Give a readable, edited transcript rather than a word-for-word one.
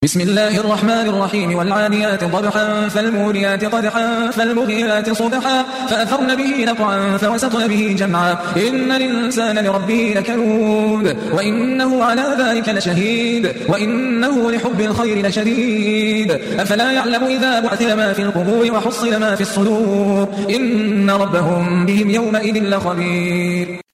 بسم الله الرحمن الرحيم والعاديات ضبحا فالموريات قدحا فالمغيرات صبحا فأثرن به نقعا فوسطن به جمعا إن الإنسان لربه لكنود وإنه على ذلك لشهيد وإنه لحب الخير لشديد أفلا يعلم إذا بعثر ما في القبور وحصل ما في الصدور إن ربهم بهم يومئذ لخبير.